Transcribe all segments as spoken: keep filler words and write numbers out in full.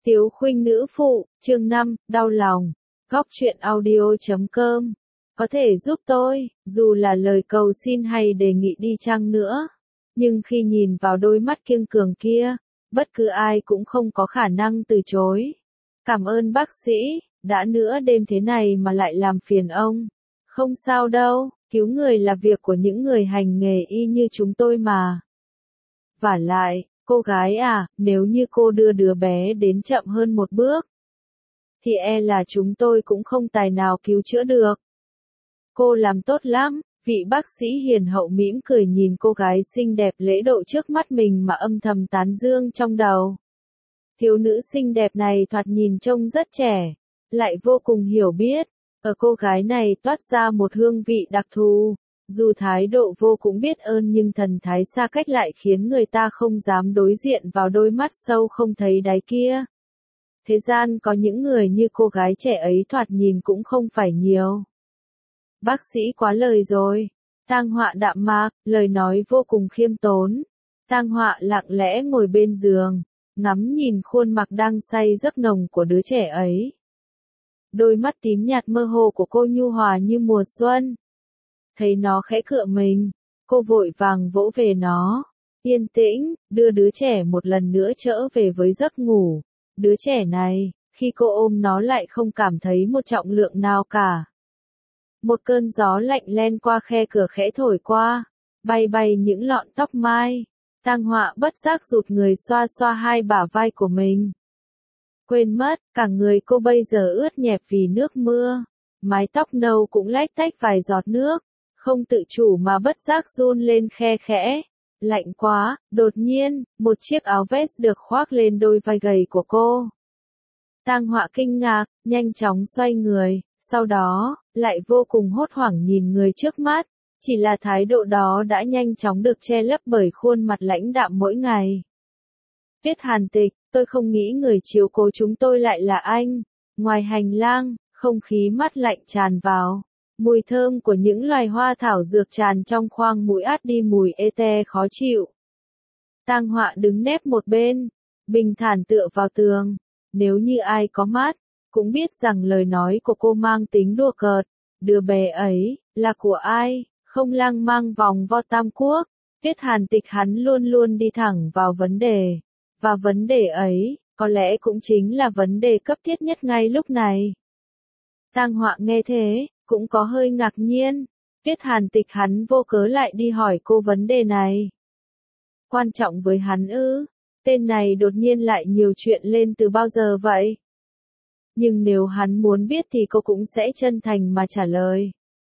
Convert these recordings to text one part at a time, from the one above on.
Tiếu Khuynh nữ phụ, chương năm, đau lòng. Góc truyện audio chấm com. Có thể giúp tôi, dù là lời cầu xin hay đề nghị đi chăng nữa. Nhưng khi nhìn vào đôi mắt kiêng cường kia, bất cứ ai cũng không có khả năng từ chối. Cảm ơn bác sĩ, đã nửa đêm thế này mà lại làm phiền ông. Không sao đâu, cứu người là việc của những người hành nghề y như chúng tôi mà. Vả lại, cô gái à, nếu như cô đưa đứa bé đến chậm hơn một bước, thì e là chúng tôi cũng không tài nào cứu chữa được. Cô làm tốt lắm, vị bác sĩ hiền hậu mỉm cười nhìn cô gái xinh đẹp lễ độ trước mắt mình mà âm thầm tán dương trong đầu. Thiếu nữ xinh đẹp này thoạt nhìn trông rất trẻ, lại vô cùng hiểu biết. Ở cô gái này toát ra một hương vị đặc thù. Dù thái độ vô cùng biết ơn nhưng thần thái xa cách lại khiến người ta không dám đối diện vào đôi mắt sâu không thấy đáy kia. Thế gian có những người như cô gái trẻ ấy thoạt nhìn cũng không phải nhiều. Bác sĩ quá lời rồi. Tang Họa đạm mạc, lời nói vô cùng khiêm tốn. Tang Họa lặng lẽ ngồi bên giường, ngắm nhìn khuôn mặt đang say giấc nồng của đứa trẻ ấy. Đôi mắt tím nhạt mơ hồ của cô nhu hòa như mùa xuân. Thấy nó khẽ cựa mình, cô vội vàng vỗ về nó. Yên tĩnh, đưa đứa trẻ một lần nữa trở về với giấc ngủ. Đứa trẻ này, khi cô ôm nó lại không cảm thấy một trọng lượng nào cả. Một cơn gió lạnh len qua khe cửa khẽ thổi qua, bay bay những lọn tóc mai. Tang Họa bất giác rụt người xoa xoa hai bả vai của mình. Quên mất, cả người cô bây giờ ướt nhẹp vì nước mưa. Mái tóc nâu cũng lách tách vài giọt nước. Không tự chủ mà bất giác run lên khe khẽ. Lạnh quá, đột nhiên, một chiếc áo vest được khoác lên đôi vai gầy của cô. Tang Họa kinh ngạc, nhanh chóng xoay người, sau đó, lại vô cùng hốt hoảng nhìn người trước mắt. Chỉ là thái độ đó đã nhanh chóng được che lấp bởi khuôn mặt lãnh đạm mỗi ngày. Tiết Hàn Tịch, tôi không nghĩ người chiếu cố chúng tôi lại là anh. Ngoài hành lang, không khí mát lạnh tràn vào. Mùi thơm của những loài hoa thảo dược tràn trong khoang mũi át đi mùi ê-te khó chịu. Tang Họa đứng nép một bên, bình thản tựa vào tường. Nếu như ai có mắt, cũng biết rằng lời nói của cô mang tính đùa cợt. Đứa bé ấy, là của ai, không lang mang vòng vo tam quốc. Tiết Hàn Tịch hắn luôn luôn đi thẳng vào vấn đề. Và vấn đề ấy, có lẽ cũng chính là vấn đề cấp thiết nhất ngay lúc này. Tang Họa nghe thế, cũng có hơi ngạc nhiên. Tiết Hàn Tịch hắn vô cớ lại đi hỏi cô vấn đề này. Quan trọng với hắn ư? Tên này đột nhiên lại nhiều chuyện lên từ bao giờ vậy? Nhưng nếu hắn muốn biết thì cô cũng sẽ chân thành mà trả lời.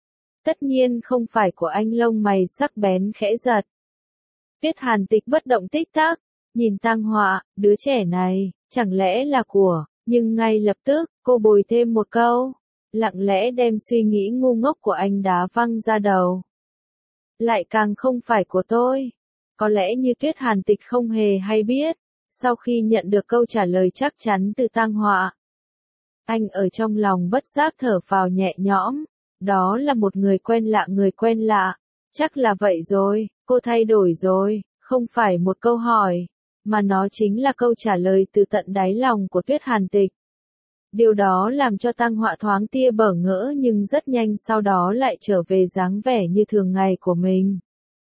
Tất nhiên không phải của anh. Lông mày sắc bén khẽ giật. Tiết Hàn Tịch bất động tích tắc, nhìn Tang Họa, đứa trẻ này, chẳng lẽ là của, nhưng ngay lập tức, cô bồi thêm một câu. Lặng lẽ đem suy nghĩ ngu ngốc của anh đá văng ra đầu. Lại càng không phải của tôi. Có lẽ như Tiết Hàn Tịch không hề hay biết, sau khi nhận được câu trả lời chắc chắn từ Tang Họa, anh ở trong lòng bất giác thở phào nhẹ nhõm. Đó là một người quen lạ người quen lạ. Chắc là vậy rồi, cô thay đổi rồi, không phải một câu hỏi, mà nó chính là câu trả lời từ tận đáy lòng của Tiết Hàn Tịch. Điều đó làm cho Tang Họa thoáng tia bỡ ngỡ nhưng rất nhanh sau đó lại trở về dáng vẻ như thường ngày của mình.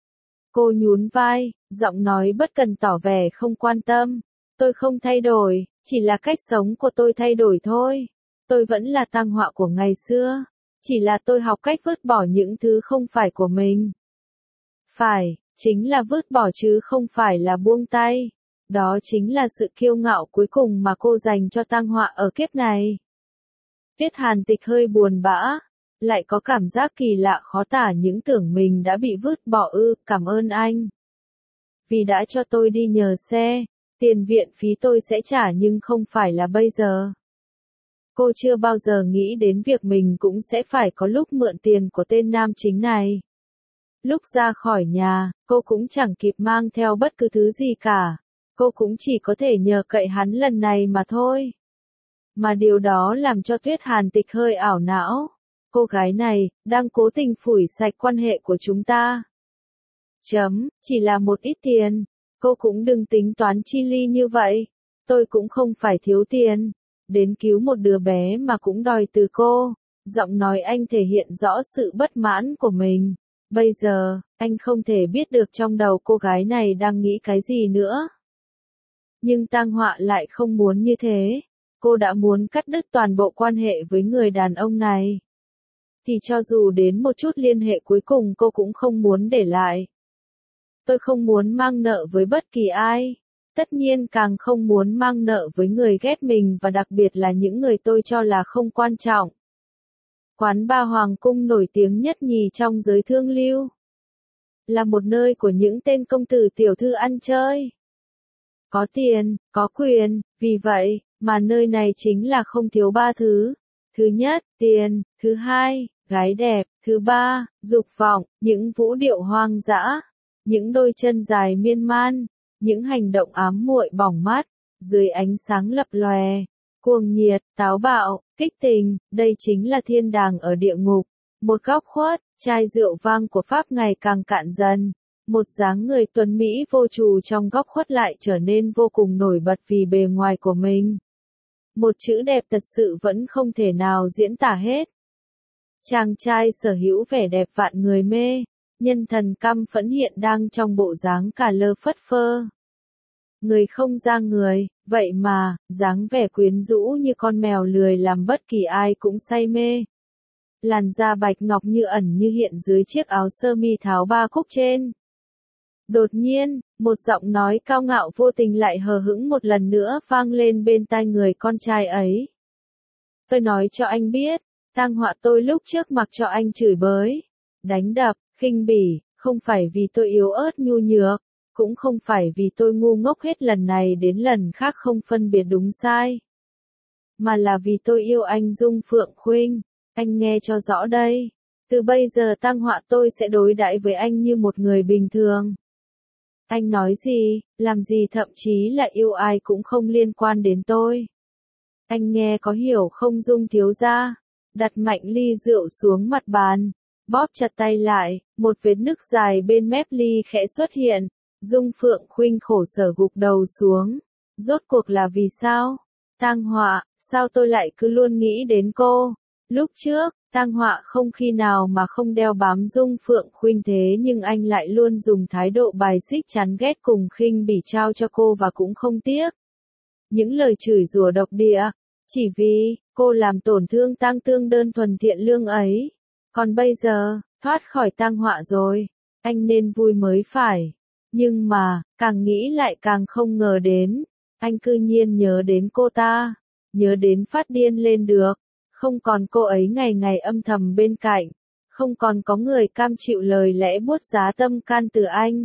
Cô nhún vai, giọng nói bất cần tỏ vẻ không quan tâm. Tôi không thay đổi, chỉ là cách sống của tôi thay đổi thôi. Tôi vẫn là Tang Họa của ngày xưa. Chỉ là tôi học cách vứt bỏ những thứ không phải của mình. Phải, chính là vứt bỏ chứ không phải là buông tay. Đó chính là sự kiêu ngạo cuối cùng mà cô dành cho Tang Họa ở kiếp này. Tiết Hàn Tịch hơi buồn bã, lại có cảm giác kỳ lạ khó tả những tưởng mình đã bị vứt bỏ ư. Cảm ơn anh. Vì đã cho tôi đi nhờ xe, tiền viện phí tôi sẽ trả nhưng không phải là bây giờ. Cô chưa bao giờ nghĩ đến việc mình cũng sẽ phải có lúc mượn tiền của tên nam chính này. Lúc ra khỏi nhà, cô cũng chẳng kịp mang theo bất cứ thứ gì cả. Cô cũng chỉ có thể nhờ cậy hắn lần này mà thôi. Mà điều đó làm cho Tiết Hàn Tịch hơi ảo não. Cô gái này, đang cố tình phủi sạch quan hệ của chúng ta. Chấm, chỉ là một ít tiền. Cô cũng đừng tính toán chi ly như vậy. tôi cũng không phải thiếu tiền, đến cứu một đứa bé mà cũng đòi từ cô. Giọng nói anh thể hiện rõ sự bất mãn của mình. Bây giờ, anh không thể biết được trong đầu cô gái này đang nghĩ cái gì nữa. Nhưng Tang Họa lại không muốn như thế. Cô đã muốn cắt đứt toàn bộ quan hệ với người đàn ông này. Thì cho dù đến một chút liên hệ cuối cùng cô cũng không muốn để lại. Tôi không muốn mang nợ với bất kỳ ai. Tất nhiên càng không muốn mang nợ với người ghét mình và đặc biệt là những người tôi cho là không quan trọng. Quán bar Hoàng Cung nổi tiếng nhất nhì trong giới thương lưu. Là một nơi của những tên công tử tiểu thư ăn chơi. Có tiền, có quyền, vì vậy, mà nơi này chính là không thiếu ba thứ. Thứ nhất, tiền, thứ hai, gái đẹp, thứ ba, dục vọng, những vũ điệu hoang dã, những đôi chân dài miên man, những hành động ám muội bỏng mắt, dưới ánh sáng lập lòe, cuồng nhiệt, táo bạo, kích tình, đây chính là thiên đàng ở địa ngục. Một góc khuất, chai rượu vang của Pháp ngày càng cạn dần. Một dáng người tuấn Mỹ vô trù trong góc khuất lại trở nên vô cùng nổi bật vì bề ngoài của mình. Một chữ đẹp thật sự vẫn không thể nào diễn tả hết. Chàng trai sở hữu vẻ đẹp vạn người mê, nhân thần căm phẫn hiện đang trong bộ dáng cả lơ phất phơ. Người không ra người, vậy mà, dáng vẻ quyến rũ như con mèo lười làm bất kỳ ai cũng say mê. Làn da bạch ngọc như ẩn như hiện dưới chiếc áo sơ mi tháo ba khúc trên. Đột nhiên, một giọng nói cao ngạo vô tình lại hờ hững một lần nữa vang lên bên tai người con trai ấy. Tôi nói cho anh biết, Tang Họa tôi lúc trước mặc cho anh chửi bới, đánh đập, khinh bỉ, không phải vì tôi yếu ớt nhu nhược, cũng không phải vì tôi ngu ngốc hết lần này đến lần khác không phân biệt đúng sai. Mà là vì tôi yêu anh Dung Phượng Khuynh, anh nghe cho rõ đây. Từ bây giờ Tang Họa tôi sẽ đối đãi với anh như một người bình thường. Anh nói gì, làm gì thậm chí là yêu ai cũng không liên quan đến tôi. Anh nghe có hiểu không Dung thiếu gia? Đặt mạnh ly rượu xuống mặt bàn, bóp chặt tay lại, một vết nứt dài bên mép ly khẽ xuất hiện. Dung Phượng Khuynh khổ sở gục đầu xuống. Rốt cuộc là vì sao? Tang Họa, sao tôi lại cứ luôn nghĩ đến cô? Lúc trước, Tang Họa không khi nào mà không đeo bám Dung Phượng Khuynh thế nhưng anh lại luôn dùng thái độ bài xích chán ghét cùng khinh bỉ trao cho cô và cũng không tiếc. Những lời chửi rủa độc địa, chỉ vì, cô làm tổn thương Tang Tương đơn thuần thiện lương ấy. Còn bây giờ, thoát khỏi Tang Họa rồi, anh nên vui mới phải. Nhưng mà, càng nghĩ lại càng không ngờ đến, anh cư nhiên nhớ đến cô ta, nhớ đến phát điên lên được. Không còn cô ấy ngày ngày âm thầm bên cạnh, không còn có người cam chịu lời lẽ buốt giá tâm can từ anh.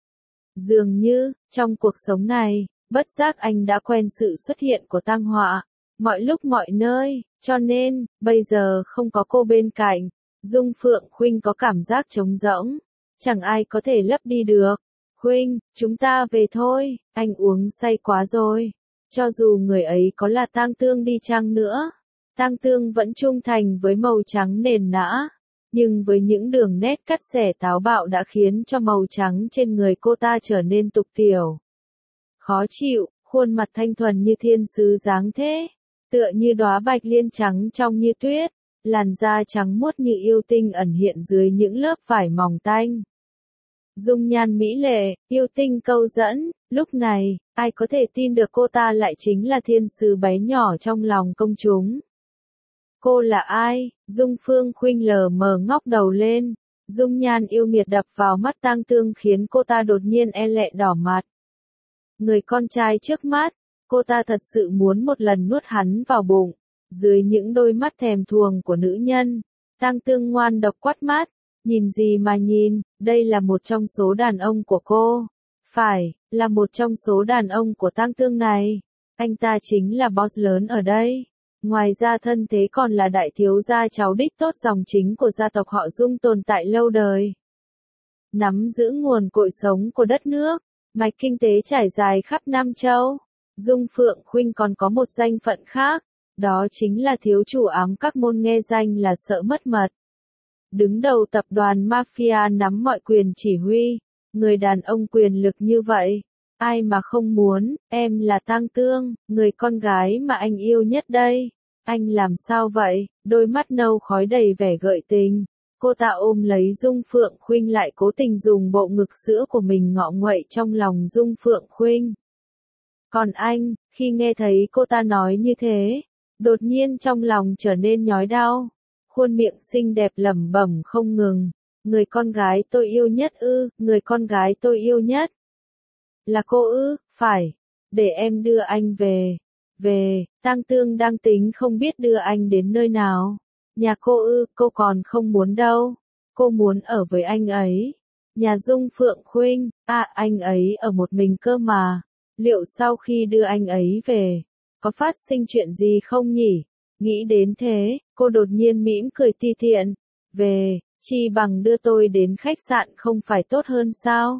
Dường như, trong cuộc sống này, bất giác anh đã quen sự xuất hiện của Tang Họa, mọi lúc mọi nơi, cho nên, bây giờ không có cô bên cạnh, Dung Phượng Khuynh có cảm giác trống rỗng, chẳng ai có thể lấp đi được. Khuynh, chúng ta về thôi, anh uống say quá rồi, cho dù người ấy có là Tang Tương đi chăng nữa. Tang Tương vẫn trung thành với màu trắng nền nã, nhưng với những đường nét cắt xẻ táo bạo đã khiến cho màu trắng trên người cô ta trở nên tục tiểu. Khó chịu, khuôn mặt thanh thuần như thiên sứ dáng thế, tựa như đóa bạch liên trắng trong như tuyết, làn da trắng muốt như yêu tinh ẩn hiện dưới những lớp vải mỏng tanh. Dung nhan mỹ lệ, yêu tinh câu dẫn, lúc này, ai có thể tin được cô ta lại chính là thiên sứ bé nhỏ trong lòng công chúng. Cô là ai? Dung Phương Khuynh lờ mờ ngóc đầu lên, dung nhan yêu nghiệt đập vào mắt Tang Tương khiến cô ta đột nhiên e lệ đỏ mặt. Người con trai trước mắt, cô ta thật sự muốn một lần nuốt hắn vào bụng, dưới những đôi mắt thèm thuồng của nữ nhân. Tang Tương ngoan độc quát mắt, nhìn gì mà nhìn, đây là một trong số đàn ông của cô. Phải, là một trong số đàn ông của Tang Tương này. Anh ta chính là boss lớn ở đây. Ngoài ra thân thế còn là đại thiếu gia cháu đích tốt dòng chính của gia tộc họ Dung tồn tại lâu đời. Nắm giữ nguồn cội sống của đất nước, mạch kinh tế trải dài khắp Nam Châu. Dung Phượng Khuynh còn có một danh phận khác, đó chính là thiếu chủ ám các môn nghe danh là sợ mất mật. Đứng đầu tập đoàn Mafia nắm mọi quyền chỉ huy, người đàn ông quyền lực như vậy, Ai mà không muốn, em là Tang Tương, người con gái mà anh yêu nhất đây. Anh làm sao vậy? Đôi mắt nâu khói đầy vẻ gợi tình. Cô ta ôm lấy Dung Phượng Khuynh lại cố tình dùng bộ ngực sữa của mình ngọ nguậy trong lòng Dung Phượng Khuynh. Còn anh, khi nghe thấy cô ta nói như thế, đột nhiên trong lòng trở nên nhói đau. Khuôn miệng xinh đẹp lẩm bẩm không ngừng. Người con gái tôi yêu nhất ư, người con gái tôi yêu nhất. Là cô ư, phải. Để em đưa anh về. Về, Tang Tương đang tính không biết đưa anh đến nơi nào. Nhà cô ư, cô còn không muốn đâu. Cô muốn ở với anh ấy. Nhà Dung Phượng Khuynh, à anh ấy ở một mình cơ mà. Liệu sau khi đưa anh ấy về, có phát sinh chuyện gì không nhỉ? Nghĩ đến thế, cô đột nhiên mỉm cười ti tiện. Về, chi bằng đưa tôi đến khách sạn không phải tốt hơn sao?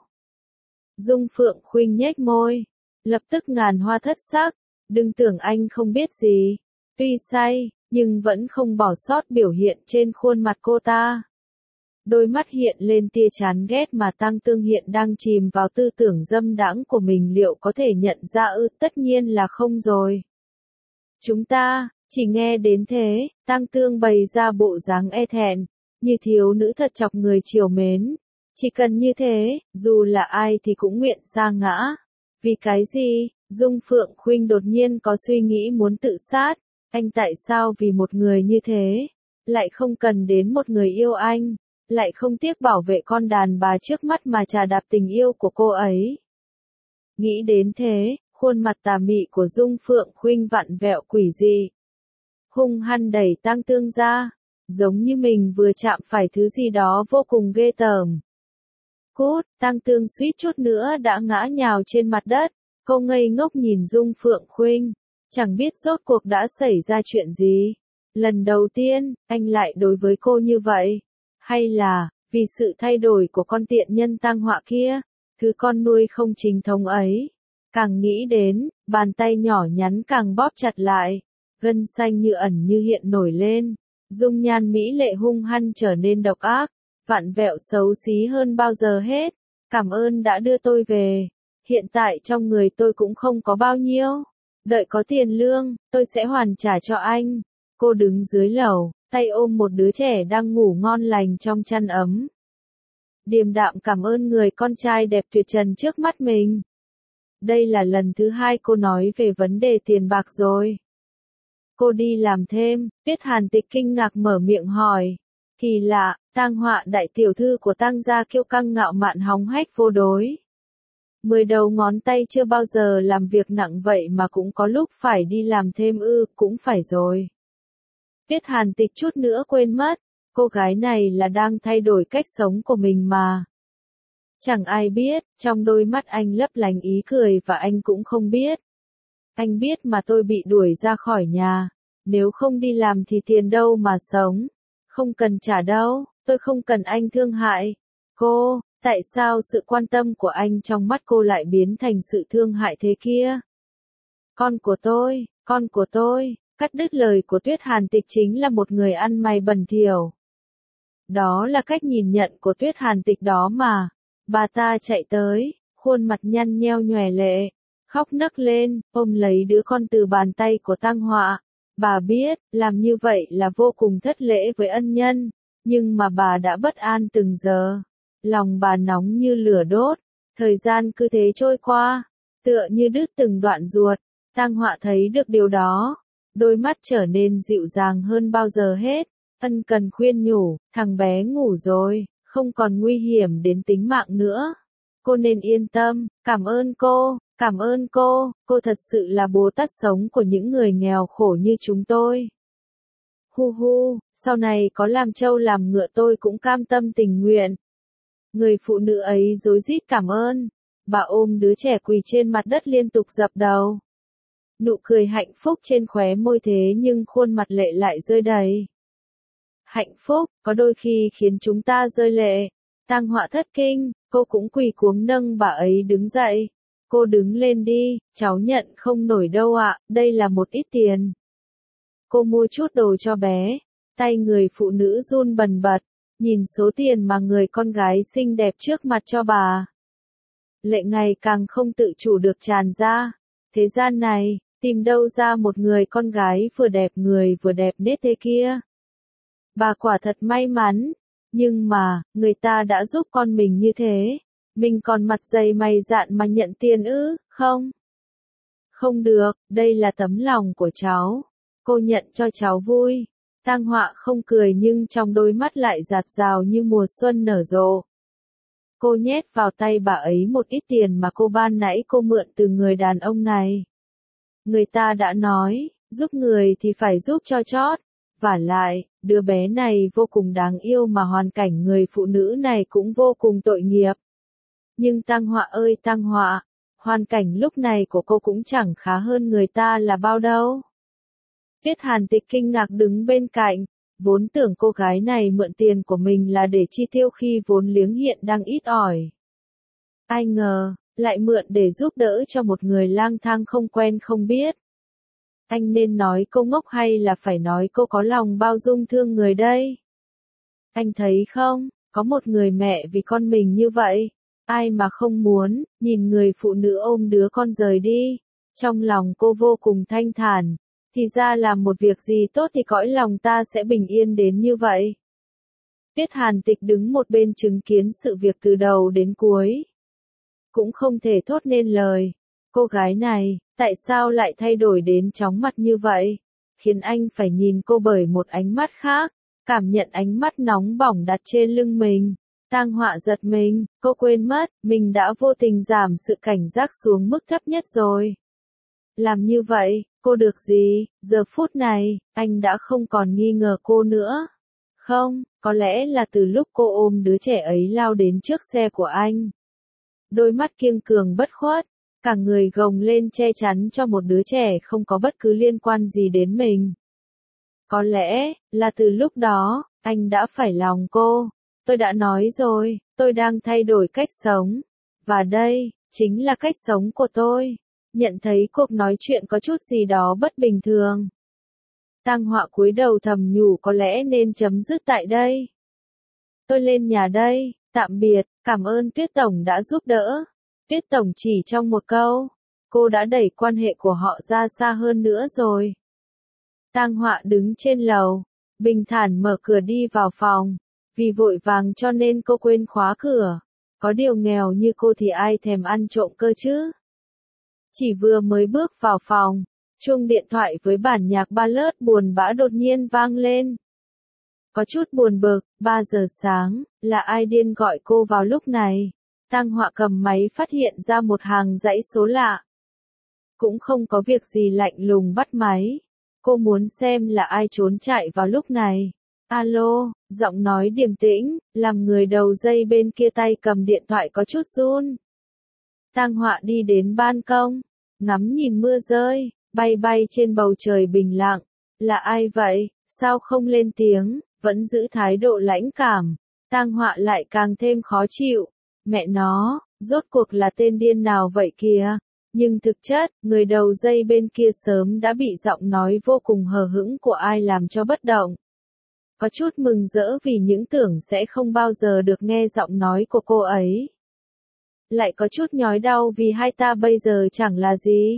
Dung Phượng Khuynh nhếch môi, lập tức ngàn hoa thất sắc. Đừng tưởng anh không biết gì. Tuy say, nhưng vẫn không bỏ sót biểu hiện trên khuôn mặt cô ta. Đôi mắt hiện lên tia chán ghét mà Tang Tương hiện đang chìm vào tư tưởng dâm đãng của mình liệu có thể nhận ra ư? Tất nhiên là không rồi. Chúng ta, chỉ nghe đến thế, Tang Tương bày ra bộ dáng e thẹn, như thiếu nữ thật chọc người trìu mến. Chỉ cần như thế, dù là ai thì cũng nguyện sa ngã. Vì cái gì? Dung Phượng Khuynh đột nhiên có suy nghĩ muốn tự sát. Anh tại sao vì một người như thế, lại không cần đến một người yêu anh, lại không tiếc bảo vệ con đàn bà trước mắt mà trà đạp tình yêu của cô ấy. Nghĩ đến thế, khuôn mặt tà mị của Dung Phượng Khuynh vặn vẹo quỷ dị. Hung hăng đẩy Tang Tương ra, giống như mình vừa chạm phải thứ gì đó vô cùng ghê tởm. Cút, Tang Tương suýt chút nữa đã ngã nhào trên mặt đất. Cô ngây ngốc nhìn Dung Phượng Khuynh, chẳng biết rốt cuộc đã xảy ra chuyện gì. Lần đầu tiên, anh lại đối với cô như vậy. Hay là, vì sự thay đổi của con tiện nhân tang họa kia, thứ con nuôi không chính thống ấy. Càng nghĩ đến, bàn tay nhỏ nhắn càng bóp chặt lại, gân xanh như ẩn như hiện nổi lên. Dung nhan mỹ lệ hung hăng trở nên độc ác, vặn vẹo xấu xí hơn bao giờ hết. Cảm ơn đã đưa tôi về. Hiện tại trong người tôi cũng không có bao nhiêu. Đợi có tiền lương, tôi sẽ hoàn trả cho anh. Cô đứng dưới lầu, tay ôm một đứa trẻ đang ngủ ngon lành trong chăn ấm. Điềm đạm cảm ơn người con trai đẹp tuyệt trần trước mắt mình. Đây là lần thứ hai cô nói về vấn đề tiền bạc rồi. Cô đi làm thêm, Tuyết Hàn Tịch kinh ngạc mở miệng hỏi. Kỳ lạ, Tang Họa đại tiểu thư của Tang gia kiêu căng ngạo mạn hóng hách vô đối. Mười đầu ngón tay chưa bao giờ làm việc nặng vậy mà cũng có lúc phải đi làm thêm ư, cũng phải rồi. Tuyết Hàn Tịch chút nữa quên mất, cô gái này là đang thay đổi cách sống của mình mà. Chẳng ai biết, trong đôi mắt anh lấp lánh ý cười và anh cũng không biết. Anh biết mà tôi bị đuổi ra khỏi nhà, nếu không đi làm thì tiền đâu mà sống. Không cần trả đâu, tôi không cần anh thương hại. Cô, tại sao sự quan tâm của anh trong mắt cô lại biến thành sự thương hại thế kia? Con của tôi, con của tôi, cắt đứt lời của Tuyết Hàn Tịch chính là một người ăn mày bẩn thỉu. Đó là cách nhìn nhận của Tuyết Hàn Tịch đó mà. Bà ta chạy tới, khuôn mặt nhăn nheo nhòe lệ, khóc nấc lên, ôm lấy đứa con từ bàn tay của Tang Họa. Bà biết, làm như vậy là vô cùng thất lễ với ân nhân, nhưng mà bà đã bất an từng giờ. Lòng bà nóng như lửa đốt, thời gian cứ thế trôi qua, tựa như đứt từng đoạn ruột. Tang Họa thấy được điều đó, đôi mắt trở nên dịu dàng hơn bao giờ hết, ân cần khuyên nhủ, thằng bé ngủ rồi, không còn nguy hiểm đến tính mạng nữa. Cô nên yên tâm, cảm ơn cô, cảm ơn cô, cô thật sự là Bồ Tát sống của những người nghèo khổ như chúng tôi. Hu hu, sau này có làm trâu làm ngựa tôi cũng cam tâm tình nguyện. Người phụ nữ ấy rối rít cảm ơn, bà ôm đứa trẻ quỳ trên mặt đất liên tục dập đầu. Nụ cười hạnh phúc trên khóe môi thế nhưng khuôn mặt lệ lại rơi đầy. Hạnh phúc, có đôi khi khiến chúng ta rơi lệ. Tang Họa thất kinh, cô cũng quỳ cuống nâng bà ấy đứng dậy. Cô đứng lên đi, cháu nhận không nổi đâu ạ, đây là một ít tiền. Cô mua chút đồ cho bé, tay người phụ nữ run bần bật, nhìn số tiền mà người con gái xinh đẹp trước mặt cho bà. lệ ngày càng không tự chủ được tràn ra. Thế gian này, tìm đâu ra một người con gái vừa đẹp người vừa đẹp nết thế kia. Bà quả thật may mắn, nhưng mà, người ta đã giúp con mình như thế, mình còn mặt dày mày dạn mà nhận tiền ư, không? Không được, đây là tấm lòng của cháu, cô nhận cho cháu vui. Tang Họa không cười nhưng trong đôi mắt lại rạt rào như mùa xuân nở rộ. Cô nhét vào tay bà ấy một ít tiền mà cô ban nãy cô mượn từ người đàn ông này. Người ta đã nói, giúp người thì phải giúp cho chót. Vả lại, đứa bé này vô cùng đáng yêu mà hoàn cảnh người phụ nữ này cũng vô cùng tội nghiệp. Nhưng Tang Họa ơi Tang Họa, hoàn cảnh lúc này của cô cũng chẳng khá hơn người ta là bao đâu. Tiết Hàn Tịch kinh ngạc đứng bên cạnh, vốn tưởng cô gái này mượn tiền của mình là để chi tiêu khi vốn liếng hiện đang ít ỏi. Ai ngờ, lại mượn để giúp đỡ cho một người lang thang không quen không biết. Anh nên nói cô ngốc hay là phải nói cô có lòng bao dung thương người đây? Anh thấy không, có một người mẹ vì con mình như vậy, ai mà không muốn, nhìn người phụ nữ ôm đứa con rời đi. Trong lòng cô vô cùng thanh thản, thì ra làm một việc gì tốt thì cõi lòng ta sẽ bình yên đến như vậy. Tiết Hàn Tịch đứng một bên chứng kiến sự việc từ đầu đến cuối. Cũng không thể thốt nên lời. Cô gái này, tại sao lại thay đổi đến chóng mặt như vậy? Khiến anh phải nhìn cô bởi một ánh mắt khác, cảm nhận ánh mắt nóng bỏng đặt trên lưng mình. Tang Họa giật mình, cô quên mất, mình đã vô tình giảm sự cảnh giác xuống mức thấp nhất rồi. Làm như vậy, cô được gì? Giờ phút này, anh đã không còn nghi ngờ cô nữa. Không, có lẽ là từ lúc cô ôm đứa trẻ ấy lao đến trước xe của anh. Đôi mắt kiêng cường bất khuất, cả người gồng lên che chắn cho một đứa trẻ không có bất cứ liên quan gì đến mình. Có lẽ, là từ lúc đó, anh đã phải lòng cô. Tôi đã nói rồi, tôi đang thay đổi cách sống. Và đây, chính là cách sống của tôi. Nhận thấy cuộc nói chuyện có chút gì đó bất bình thường. Tang Họa cúi đầu thầm nhủ có lẽ nên chấm dứt tại đây. Tôi lên nhà đây, tạm biệt, cảm ơn Tuyết Tổng đã giúp đỡ. Tuyết Tổng chỉ trong một câu, cô đã đẩy quan hệ của họ ra xa hơn nữa rồi. Tang Họa đứng trên lầu, bình thản mở cửa đi vào phòng. Vì vội vàng cho nên cô quên khóa cửa. Có điều nghèo như cô thì ai thèm ăn trộm cơ chứ. Chỉ vừa mới bước vào phòng, chuông điện thoại với bản nhạc ballad buồn bã đột nhiên vang lên. Có chút buồn bực, ba giờ sáng, là ai điên gọi cô vào lúc này. Tang Họa cầm máy phát hiện ra một hàng dãy số lạ. Cũng không có việc gì lạnh lùng bắt máy. Cô muốn xem là ai trốn chạy vào lúc này. Alo, giọng nói điềm tĩnh, làm người đầu dây bên kia tay cầm điện thoại có chút run. Tang Họa đi đến ban công, ngắm nhìn mưa rơi, bay bay trên bầu trời bình lặng. Là ai vậy, sao không lên tiếng, vẫn giữ thái độ lãnh cảm. Tang Họa lại càng thêm khó chịu. Mẹ nó, rốt cuộc là tên điên nào vậy kìa. Nhưng thực chất, người đầu dây bên kia sớm đã bị giọng nói vô cùng hờ hững của ai làm cho bất động. Có chút mừng rỡ vì những tưởng sẽ không bao giờ được nghe giọng nói của cô ấy. Lại có chút nhói đau vì hai ta bây giờ chẳng là gì.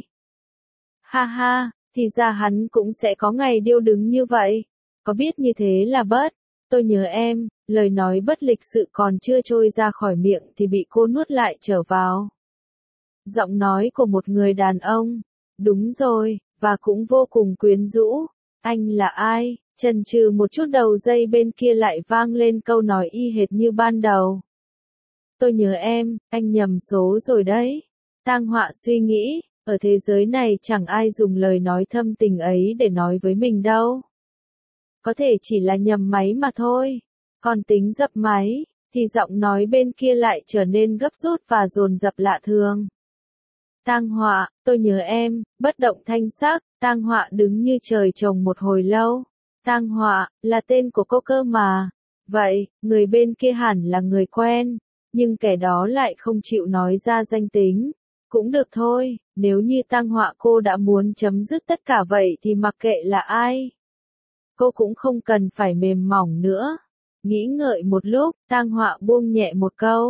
Ha ha, thì ra hắn cũng sẽ có ngày điêu đứng như vậy. Có biết như thế là bớt. Tôi nhớ em, lời nói bất lịch sự còn chưa trôi ra khỏi miệng thì bị cô nuốt lại trở vào. Giọng nói của một người đàn ông. Đúng rồi, và cũng vô cùng quyến rũ. Anh là ai? Chần chừ một chút đầu dây bên kia lại vang lên câu nói y hệt như ban đầu. Tôi nhớ em, anh nhầm số rồi đấy. Tang Họa suy nghĩ, ở thế giới này chẳng ai dùng lời nói thâm tình ấy để nói với mình đâu. Có thể chỉ là nhầm máy mà thôi. Còn tính dập máy, thì giọng nói bên kia lại trở nên gấp rút và dồn dập lạ thường. Tang Họa, tôi nhớ em, bất động thanh sắc, Tang Họa đứng như trời trồng một hồi lâu. Tang Họa, là tên của cô cơ mà. Vậy, người bên kia hẳn là người quen, nhưng kẻ đó lại không chịu nói ra danh tính. Cũng được thôi, nếu như Tang Họa cô đã muốn chấm dứt tất cả vậy thì mặc kệ là ai. Cô cũng không cần phải mềm mỏng nữa. Nghĩ ngợi một lúc, Tang Họa buông nhẹ một câu.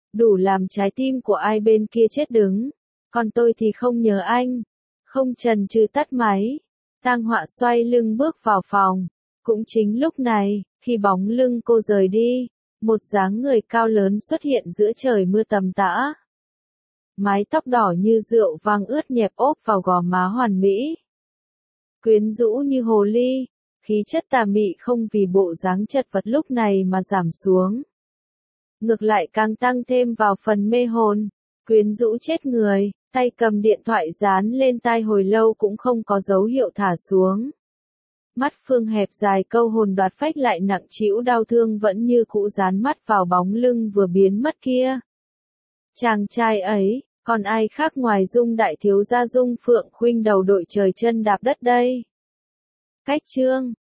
đủ làm trái tim của ai bên kia chết đứng. Còn tôi thì không nhớ anh. Không chần chừ tắt máy. Tang Họa xoay lưng bước vào phòng. Cũng chính lúc này, khi bóng lưng cô rời đi, một dáng người cao lớn xuất hiện giữa trời mưa tầm tã. Mái tóc đỏ như rượu vang ướt nhẹp ốp vào gò má hoàn mỹ. Quyến rũ như hồ ly, khí chất tà mị không vì bộ dáng chật vật lúc này mà giảm xuống. Ngược lại càng tăng thêm vào phần mê hồn, quyến rũ chết người, tay cầm điện thoại dán lên tai hồi lâu cũng không có dấu hiệu thả xuống. Mắt Phương hẹp dài câu hồn đoạt phách lại nặng trĩu đau thương vẫn như cũ dán mắt vào bóng lưng vừa biến mất kia. Chàng trai ấy, còn ai khác ngoài Dung đại thiếu gia Dung Phượng Khuynh đầu đội trời chân đạp đất đây? Cách chương